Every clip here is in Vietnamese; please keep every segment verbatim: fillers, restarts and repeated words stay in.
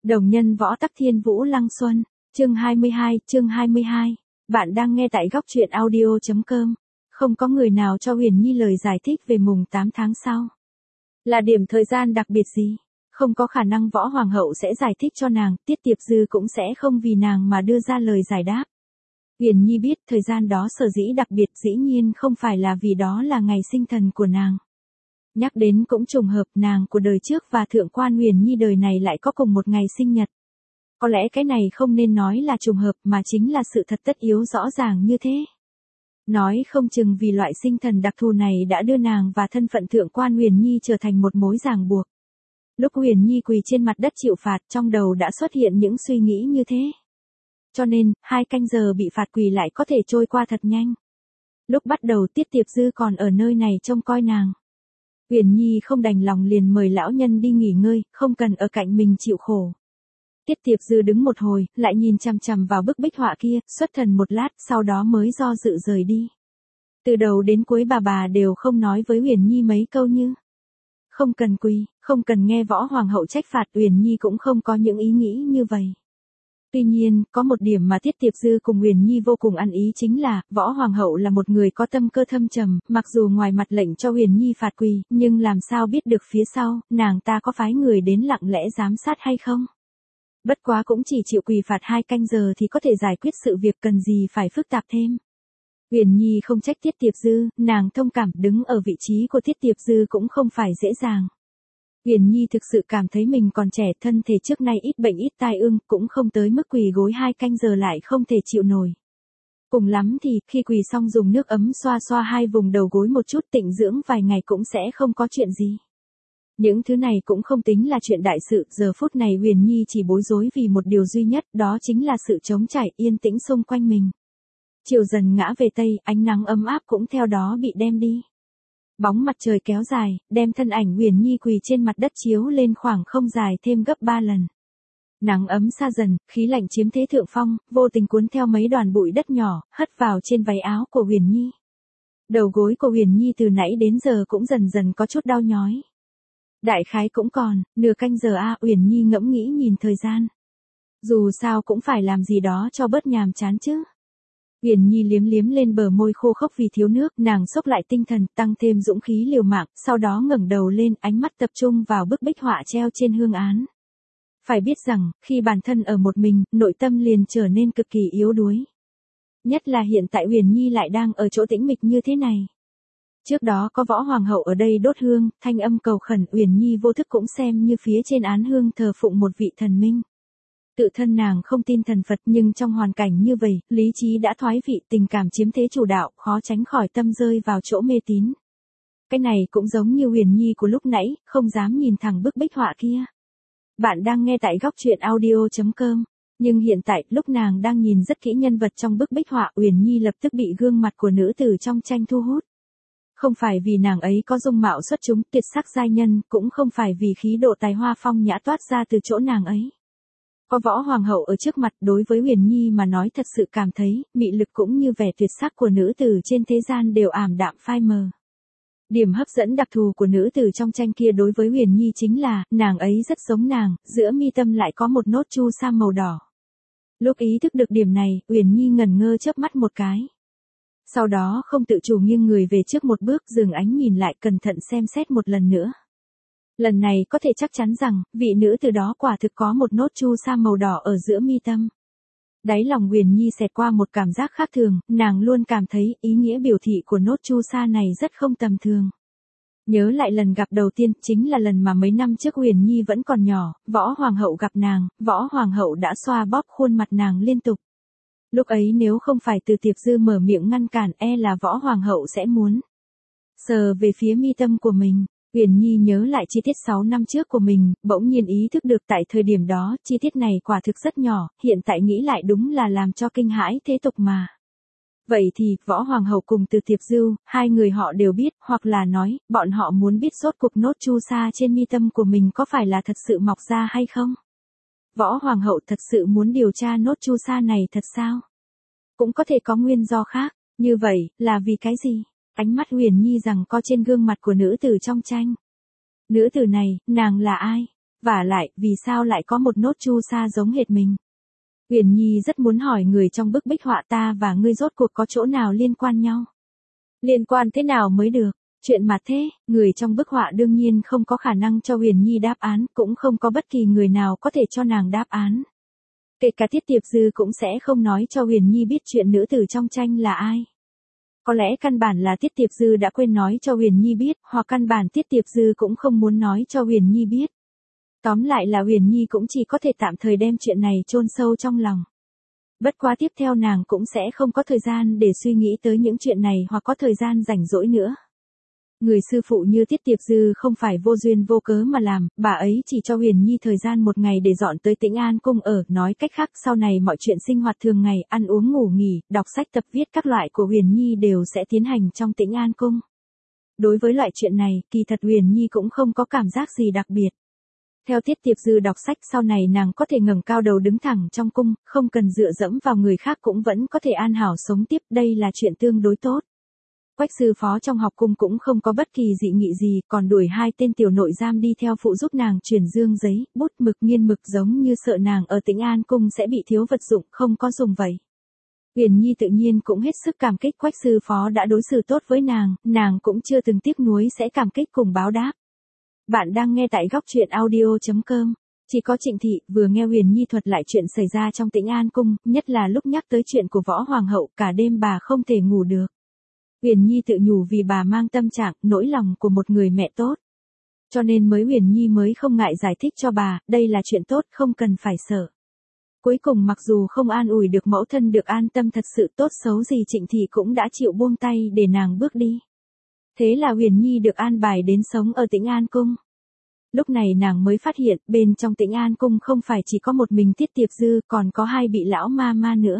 Đồng nhân võ tắc thiên vũ lăng xuân, chương hai mươi hai, chương hai mươi hai. Bạn đang nghe tại góc truyện audio chấm com. Không có người nào cho Huyền Nhi lời giải thích về mùng tám tháng sau. Là điểm thời gian đặc biệt gì? Không có khả năng võ hoàng hậu sẽ giải thích cho nàng, Tiết Tiệp Dư cũng sẽ không vì nàng mà đưa ra lời giải đáp. Huyền Nhi biết thời gian đó sở dĩ đặc biệt dĩ nhiên không phải là vì đó là ngày sinh thần của nàng. Nhắc đến cũng trùng hợp, nàng của đời trước và thượng quan Huyền Nhi đời này lại có cùng một ngày sinh nhật. Có lẽ cái này không nên nói là trùng hợp mà chính là sự thật tất yếu rõ ràng như thế. Nói không chừng vì loại sinh thần đặc thù này đã đưa nàng và thân phận thượng quan Huyền Nhi trở thành một mối ràng buộc. Lúc Huyền Nhi quỳ trên mặt đất chịu phạt, trong đầu đã xuất hiện những suy nghĩ như thế. Cho nên, hai canh giờ bị phạt quỳ lại có thể trôi qua thật nhanh. Lúc bắt đầu Tiết Tiệp Dư còn ở nơi này trông coi nàng. Huyền Nhi không đành lòng liền mời lão nhân đi nghỉ ngơi, không cần ở cạnh mình chịu khổ. Tiết Tiệp Dư đứng một hồi, lại nhìn chằm chằm vào bức bích họa kia, xuất thần một lát, sau đó mới do dự rời đi. Từ đầu đến cuối bà bà đều không nói với Huyền Nhi mấy câu như không cần quỳ, không cần nghe võ hoàng hậu trách phạt. Huyền Nhi cũng không có những ý nghĩ như vậy. Tuy nhiên, có một điểm mà Tiết Tiệp Dư cùng Huyền Nhi vô cùng ăn ý chính là, võ hoàng hậu là một người có tâm cơ thâm trầm, mặc dù ngoài mặt lệnh cho Huyền Nhi phạt quỳ, nhưng làm sao biết được phía sau, nàng ta có phái người đến lặng lẽ giám sát hay không? Bất quá cũng chỉ chịu quỳ phạt hai canh giờ thì có thể giải quyết sự việc, cần gì phải phức tạp thêm. Huyền Nhi không trách Tiết Tiệp Dư, nàng thông cảm, đứng ở vị trí của Tiết Tiệp Dư cũng không phải dễ dàng. Huyền Nhi thực sự cảm thấy mình còn trẻ, thân thể trước nay ít bệnh ít tai ương, cũng không tới mức quỳ gối hai canh giờ lại không thể chịu nổi. Cùng lắm thì, khi quỳ xong dùng nước ấm xoa xoa hai vùng đầu gối một chút, tịnh dưỡng vài ngày cũng sẽ không có chuyện gì. Những thứ này cũng không tính là chuyện đại sự, giờ phút này Huyền Nhi chỉ bối rối vì một điều duy nhất, đó chính là sự trống trải yên tĩnh xung quanh mình. Chiều dần ngã về tây, ánh nắng ấm áp cũng theo đó bị đem đi. Bóng mặt trời kéo dài, đem thân ảnh Huyền Nhi quỳ trên mặt đất chiếu lên khoảng không dài thêm gấp ba lần. Nắng ấm xa dần, khí lạnh chiếm thế thượng phong, vô tình cuốn theo mấy đoàn bụi đất nhỏ, hất vào trên váy áo của Huyền Nhi. Đầu gối của Huyền Nhi từ nãy đến giờ cũng dần dần có chút đau nhói. Đại khái cũng còn, nửa canh giờ a. Huyền Nhi ngẫm nghĩ nhìn thời gian. Dù sao cũng phải làm gì đó cho bớt nhàm chán chứ. Huyền Nhi liếm liếm lên bờ môi khô khốc vì thiếu nước, nàng xốc lại tinh thần, tăng thêm dũng khí liều mạng, sau đó ngẩng đầu lên, ánh mắt tập trung vào bức bích họa treo trên hương án. Phải biết rằng, khi bản thân ở một mình, nội tâm liền trở nên cực kỳ yếu đuối. Nhất là hiện tại Huyền Nhi lại đang ở chỗ tĩnh mịch như thế này. Trước đó có võ hoàng hậu ở đây đốt hương, thanh âm cầu khẩn, Huyền Nhi vô thức cũng xem như phía trên án hương thờ phụng một vị thần minh. Tự thân nàng không tin thần Phật, nhưng trong hoàn cảnh như vậy, lý trí đã thoái vị, tình cảm chiếm thế chủ đạo, khó tránh khỏi tâm rơi vào chỗ mê tín. Cái này cũng giống như Huyền Nhi của lúc nãy, không dám nhìn thẳng bức bích họa kia. Bạn đang nghe tại góc truyện audio chấm com. Nhưng hiện tại, lúc nàng đang nhìn rất kỹ nhân vật trong bức bích họa, Huyền Nhi lập tức bị gương mặt của nữ tử trong tranh thu hút. Không phải vì nàng ấy có dung mạo xuất chúng, tuyệt sắc giai nhân, cũng không phải vì khí độ tài hoa phong nhã toát ra từ chỗ nàng ấy. Có võ hoàng hậu ở trước mặt, đối với Huyền Nhi mà nói thật sự cảm thấy, mị lực cũng như vẻ tuyệt sắc của nữ tử trên thế gian đều ảm đạm phai mờ. Điểm hấp dẫn đặc thù của nữ tử trong tranh kia đối với Huyền Nhi chính là, nàng ấy rất giống nàng, giữa mi tâm lại có một nốt chu sa màu đỏ. Lúc ý thức được điểm này, Huyền Nhi ngẩn ngơ chớp mắt một cái. Sau đó không tự chủ nghiêng người về trước một bước, dừng ánh nhìn lại, cẩn thận xem xét một lần nữa. Lần này có thể chắc chắn rằng, vị nữ từ đó quả thực có một nốt chu sa màu đỏ ở giữa mi tâm. Đáy lòng Huyền Nhi xẹt qua một cảm giác khác thường, nàng luôn cảm thấy ý nghĩa biểu thị của nốt chu sa này rất không tầm thường. Nhớ lại lần gặp đầu tiên, chính là lần mà mấy năm trước Huyền Nhi vẫn còn nhỏ, võ hoàng hậu gặp nàng, võ hoàng hậu đã xoa bóp khuôn mặt nàng liên tục. Lúc ấy nếu không phải Từ Tiệp Dư mở miệng ngăn cản, e là võ hoàng hậu sẽ muốn sờ về phía mi tâm của mình. Huyền Nhi nhớ lại chi tiết sáu năm trước của mình, bỗng nhiên ý thức được tại thời điểm đó, chi tiết này quả thực rất nhỏ, hiện tại nghĩ lại đúng là làm cho kinh hãi thế tục mà. Vậy thì, võ hoàng hậu cùng Từ Tiệp Dư, hai người họ đều biết, hoặc là nói, bọn họ muốn biết rốt cuộc nốt chu sa trên mi tâm của mình có phải là thật sự mọc ra hay không? Võ hoàng hậu thật sự muốn điều tra nốt chu sa này thật sao? Cũng có thể có nguyên do khác, như vậy, là vì cái gì? Ánh mắt Huyền Nhi rằng co trên gương mặt của nữ tử trong tranh. Nữ tử này, nàng là ai? Vả lại, vì sao lại có một nốt chu sa giống hệt mình? Uyển Nhi rất muốn hỏi người trong bức bích họa ta và ngươi rốt cuộc có chỗ nào liên quan nhau. Liên quan thế nào mới được? Chuyện mà thế, người trong bức họa đương nhiên không có khả năng cho Uyển Nhi đáp án, cũng không có bất kỳ người nào có thể cho nàng đáp án. Kể cả Tiết Tiệp Dư cũng sẽ không nói cho Uyển Nhi biết chuyện nữ tử trong tranh là ai. Có lẽ căn bản là Tiết Tiệp Dư đã quên nói cho Uyển Nhi biết, hoặc căn bản Tiết Tiệp Dư cũng không muốn nói cho Uyển Nhi biết. Tóm lại là Uyển Nhi cũng chỉ có thể tạm thời đem chuyện này chôn sâu trong lòng. Bất quá tiếp theo nàng cũng sẽ không có thời gian để suy nghĩ tới những chuyện này hoặc có thời gian rảnh rỗi nữa. Người sư phụ như Tiết Tiệp Dư không phải vô duyên vô cớ mà làm, bà ấy chỉ cho Uyển Nhi thời gian một ngày để dọn tới Tĩnh An Cung ở, nói cách khác sau này mọi chuyện sinh hoạt thường ngày, ăn uống ngủ nghỉ, đọc sách tập viết các loại của Uyển Nhi đều sẽ tiến hành trong Tĩnh An Cung. Đối với loại chuyện này, kỳ thật Uyển Nhi cũng không có cảm giác gì đặc biệt. Theo Tiết Tiệp Dư đọc sách sau này nàng có thể ngẩng cao đầu đứng thẳng trong cung, không cần dựa dẫm vào người khác cũng vẫn có thể an hảo sống tiếp, đây là chuyện tương đối tốt. Quách sư phó trong học cung cũng không có bất kỳ dị nghị gì, còn đuổi hai tên tiểu nội giam đi theo phụ giúp nàng truyền dương giấy, bút mực nghiên mực giống như sợ nàng ở Tĩnh An Cung sẽ bị thiếu vật dụng, không có dùng vậy. Uyển Nhi tự nhiên cũng hết sức cảm kích Quách sư phó đã đối xử tốt với nàng, nàng cũng chưa từng tiếc nuối sẽ cảm kích cùng báo đáp. Bạn đang nghe tại góc truyện audio chấm com. Chỉ có Trịnh Thị vừa nghe Uyển Nhi thuật lại chuyện xảy ra trong Tĩnh An Cung, nhất là lúc nhắc tới chuyện của Võ Hoàng hậu, cả đêm bà không thể ngủ được. Uyển Nhi tự nhủ vì bà mang tâm trạng, nỗi lòng của một người mẹ tốt. Cho nên mới Uyển Nhi mới không ngại giải thích cho bà, đây là chuyện tốt, không cần phải sợ. Cuối cùng mặc dù không an ủi được mẫu thân được an tâm thật sự tốt xấu gì Trịnh Thị cũng đã chịu buông tay để nàng bước đi. Thế là Uyển Nhi được an bài đến sống ở Tĩnh An Cung. Lúc này nàng mới phát hiện, bên trong Tĩnh An Cung không phải chỉ có một mình Tiết Tiệp Dư, còn có hai vị lão ma ma nữa.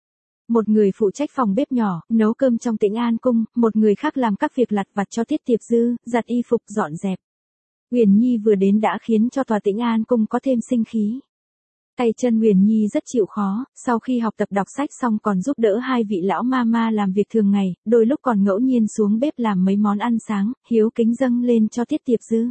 Một người phụ trách phòng bếp nhỏ, nấu cơm trong Tĩnh An Cung, một người khác làm các việc lặt vặt cho Tiết Tiệp Dư, giặt y phục dọn dẹp. Uyển Nhi vừa đến đã khiến cho tòa Tĩnh An Cung có thêm sinh khí. Tay chân Uyển Nhi rất chịu khó, sau khi học tập đọc sách xong còn giúp đỡ hai vị lão ma ma làm việc thường ngày, đôi lúc còn ngẫu nhiên xuống bếp làm mấy món ăn sáng, hiếu kính dâng lên cho Tiết Tiệp Dư.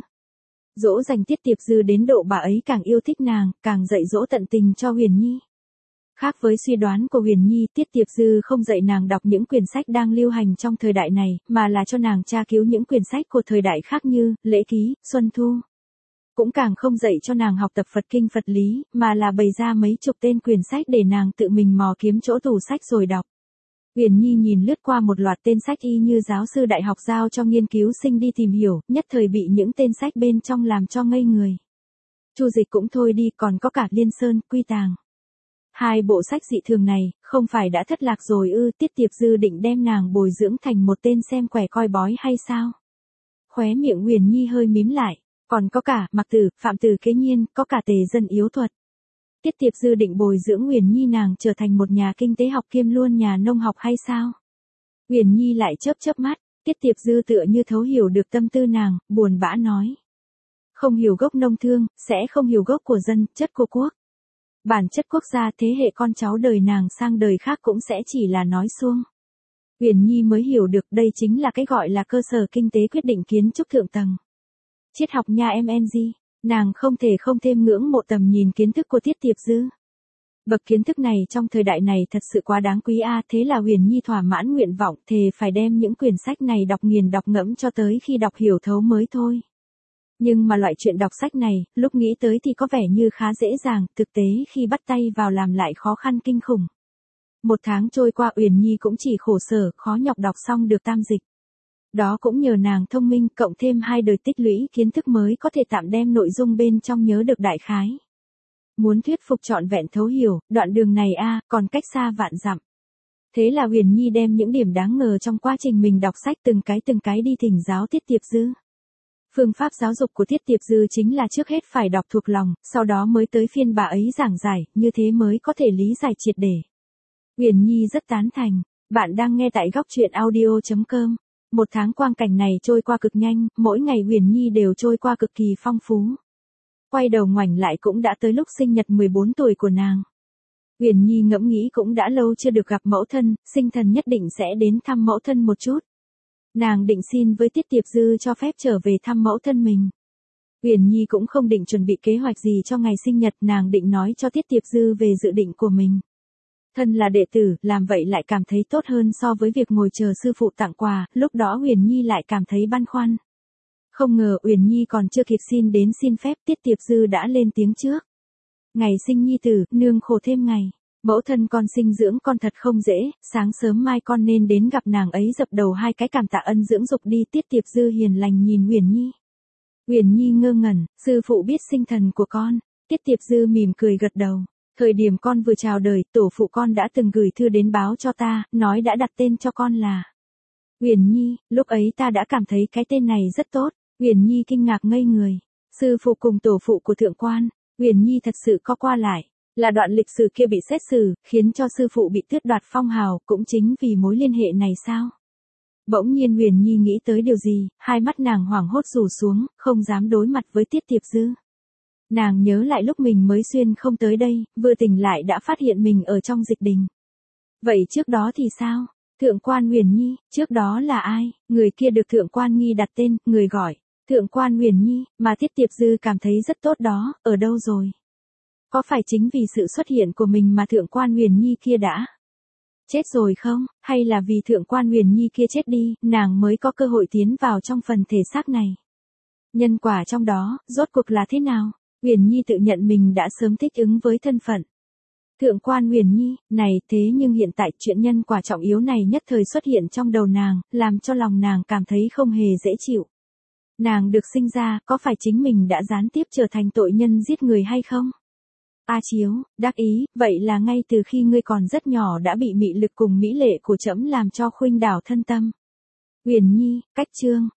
Dỗ dành Tiết Tiệp Dư đến độ bà ấy càng yêu thích nàng, càng dạy dỗ tận tình cho Uyển Nhi. Khác với suy đoán của Uyển Nhi, Tiết Tiệp Dư không dạy nàng đọc những quyển sách đang lưu hành trong thời đại này, mà là cho nàng tra cứu những quyển sách của thời đại khác như Lễ Ký, Xuân Thu. Cũng càng không dạy cho nàng học tập Phật kinh Phật lý, mà là bày ra mấy chục tên quyển sách để nàng tự mình mò kiếm chỗ tủ sách rồi đọc. Uyển Nhi nhìn lướt qua một loạt tên sách y như giáo sư đại học giao cho nghiên cứu sinh đi tìm hiểu, nhất thời bị những tên sách bên trong làm cho ngây người. Chu dịch cũng thôi đi, còn có cả Liên Sơn, Quy Tàng. Hai bộ sách dị thường này, không phải đã thất lạc rồi ư? Tiết Tiệp Dư định đem nàng bồi dưỡng thành một tên xem quẻ coi bói hay sao? Khóe miệng Uyển Nhi hơi mím lại, còn có cả Mặc Tử, Phạm Tử Kế Nhiên, có cả Tề Dân Yếu Thuật. Tiết Tiệp Dư định bồi dưỡng Uyển Nhi nàng trở thành một nhà kinh tế học kiêm luôn nhà nông học hay sao? Uyển Nhi lại chớp chớp mắt, Tiết Tiệp Dư tựa như thấu hiểu được tâm tư nàng, buồn bã nói. Không hiểu gốc nông thương, sẽ không hiểu gốc của dân, chất của quốc. Bản chất quốc gia thế hệ con cháu đời nàng sang đời khác cũng sẽ chỉ là nói suông. Uyển Nhi mới hiểu được đây chính là cái gọi là cơ sở kinh tế quyết định kiến trúc thượng tầng. Triết học nha em en giê, nàng không thể không thêm ngưỡng mộ tầm nhìn kiến thức của Tiết Tiệp Dư. Bậc kiến thức này trong thời đại này thật sự quá đáng quý a, thế là Uyển Nhi thỏa mãn nguyện vọng thề phải đem những quyển sách này đọc nghiền đọc ngẫm cho tới khi đọc hiểu thấu mới thôi. Nhưng mà loại chuyện đọc sách này, lúc nghĩ tới thì có vẻ như khá dễ dàng, thực tế khi bắt tay vào làm lại khó khăn kinh khủng. Một tháng trôi qua Uyển Nhi cũng chỉ khổ sở, khó nhọc đọc xong được tam dịch. Đó cũng nhờ nàng thông minh, cộng thêm hai đời tích lũy kiến thức mới có thể tạm đem nội dung bên trong nhớ được đại khái. Muốn thuyết phục trọn vẹn thấu hiểu, đoạn đường này a, còn cách xa vạn dặm. Thế là Uyển Nhi đem những điểm đáng ngờ trong quá trình mình đọc sách từng cái từng cái đi thỉnh giáo Tiết Tiệp Dư. Phương pháp giáo dục của Tiết Tiệp Dư chính là trước hết phải đọc thuộc lòng, sau đó mới tới phiên bà ấy giảng giải, như thế mới có thể lý giải triệt để. Uyển Nhi rất tán thành. Bạn đang nghe tại góc truyện audio chấm com. Một tháng quang cảnh này trôi qua cực nhanh, mỗi ngày Uyển Nhi đều trôi qua cực kỳ phong phú. Quay đầu ngoảnh lại cũng đã tới lúc sinh nhật mười bốn tuổi của nàng. Uyển Nhi ngẫm nghĩ cũng đã lâu chưa được gặp mẫu thân, sinh thần nhất định sẽ đến thăm mẫu thân một chút. Nàng định xin với Tiết Tiệp Dư cho phép trở về thăm mẫu thân mình. Uyển Nhi cũng không định chuẩn bị kế hoạch gì cho ngày sinh nhật, nàng định nói cho Tiết Tiệp Dư về dự định của mình. Thân là đệ tử, làm vậy lại cảm thấy tốt hơn so với việc ngồi chờ sư phụ tặng quà, lúc đó Uyển Nhi lại cảm thấy băn khoăn. Không ngờ Uyển Nhi còn chưa kịp xin đến xin phép, Tiết Tiệp Dư đã lên tiếng trước. Ngày sinh nhi tử, nương khổ thêm ngày. Mẫu thân con sinh dưỡng con thật không dễ, sáng sớm mai con nên đến gặp nàng ấy dập đầu hai cái cảm tạ ân dưỡng dục đi. Tiết Tiệp Dư hiền lành nhìn Uyển Nhi. Uyển Nhi ngơ ngẩn, sư phụ biết sinh thần của con. Tiết Tiệp Dư mỉm cười gật đầu. Thời điểm con vừa chào đời, tổ phụ con đã từng gửi thư đến báo cho ta, nói đã đặt tên cho con là Uyển Nhi, lúc ấy ta đã cảm thấy cái tên này rất tốt. Uyển Nhi kinh ngạc ngây người. Sư phụ cùng tổ phụ của thượng quan, Uyển Nhi thật sự có qua lại. Là đoạn lịch sử kia bị xét xử, khiến cho sư phụ bị tước đoạt phong hào, cũng chính vì mối liên hệ này sao? Bỗng nhiên Uyển Nhi nghĩ tới điều gì, hai mắt nàng hoảng hốt rủ xuống, không dám đối mặt với Tiết Tiệp Dư. Nàng nhớ lại lúc mình mới xuyên không tới đây, vừa tỉnh lại đã phát hiện mình ở trong dịch đình. Vậy trước đó thì sao? Thượng quan Uyển Nhi, trước đó là ai? Người kia được Thượng quan Nghi đặt tên, người gọi Thượng quan Uyển Nhi, mà Tiết Tiệp Dư cảm thấy rất tốt đó, ở đâu rồi? Có phải chính vì sự xuất hiện của mình mà Thượng quan Uyển Nhi kia đã chết rồi không? Hay là vì Thượng quan Uyển Nhi kia chết đi, nàng mới có cơ hội tiến vào trong phần thể xác này? Nhân quả trong đó, rốt cuộc là thế nào? Uyển Nhi tự nhận mình đã sớm thích ứng với thân phận Thượng quan Uyển Nhi, này thế nhưng hiện tại chuyện nhân quả trọng yếu này nhất thời xuất hiện trong đầu nàng, làm cho lòng nàng cảm thấy không hề dễ chịu. Nàng được sinh ra, có phải chính mình đã gián tiếp trở thành tội nhân giết người hay không? A Chiếu, đắc ý, vậy là ngay từ khi ngươi còn rất nhỏ đã bị mị lực cùng mỹ lệ của trẫm làm cho khuynh đảo thân tâm. Uyển Nhi, cách chương,